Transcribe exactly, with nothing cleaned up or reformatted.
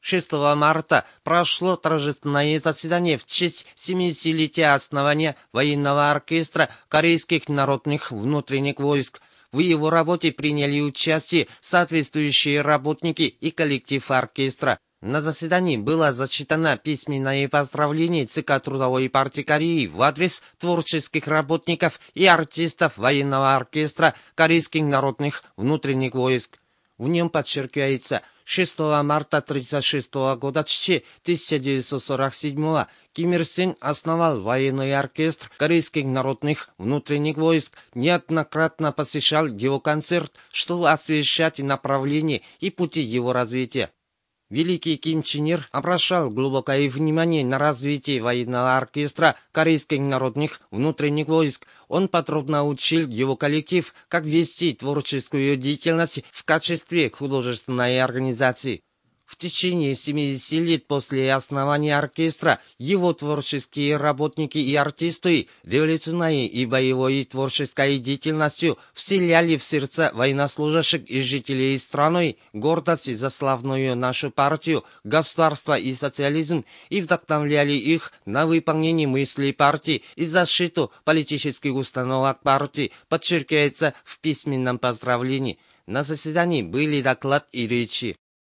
шестого марта прошло торжественное заседание в честь семидесятилетия основания военного оркестра Корейских народных внутренних войск. В его работе приняли участие соответствующие работники и коллектив оркестра. На заседании было зачитано письменное поздравление ЦК Трудовой партии Кореи в адрес творческих работников и артистов военного оркестра Корейских народных внутренних войск. В нем подчеркивается, шестого марта тридцать шестого года тысяча девятьсот сорок седьмого Ким Ир Сен основал военный оркестр Корейских народных внутренних войск, неоднократно посещал его концерт, чтобы освещать направление и пути его развития. Великий Ким Чен Ир обращал глубокое внимание на развитие военного оркестра Корейских народных внутренних войск. Он подробно учил его коллектив, как вести творческую деятельность в качестве художественной организации. В течение семидесяти лет после основания оркестра его творческие работники и артисты революционной и боевой творческой деятельностью вселяли в сердца военнослужащих и жителей страны гордость за славную нашу партию, государство и социализм и вдохновляли их на выполнение мыслей партии и защиту политических установок партии, подчеркивается в письменном поздравлении. На заседании были доклад и речи.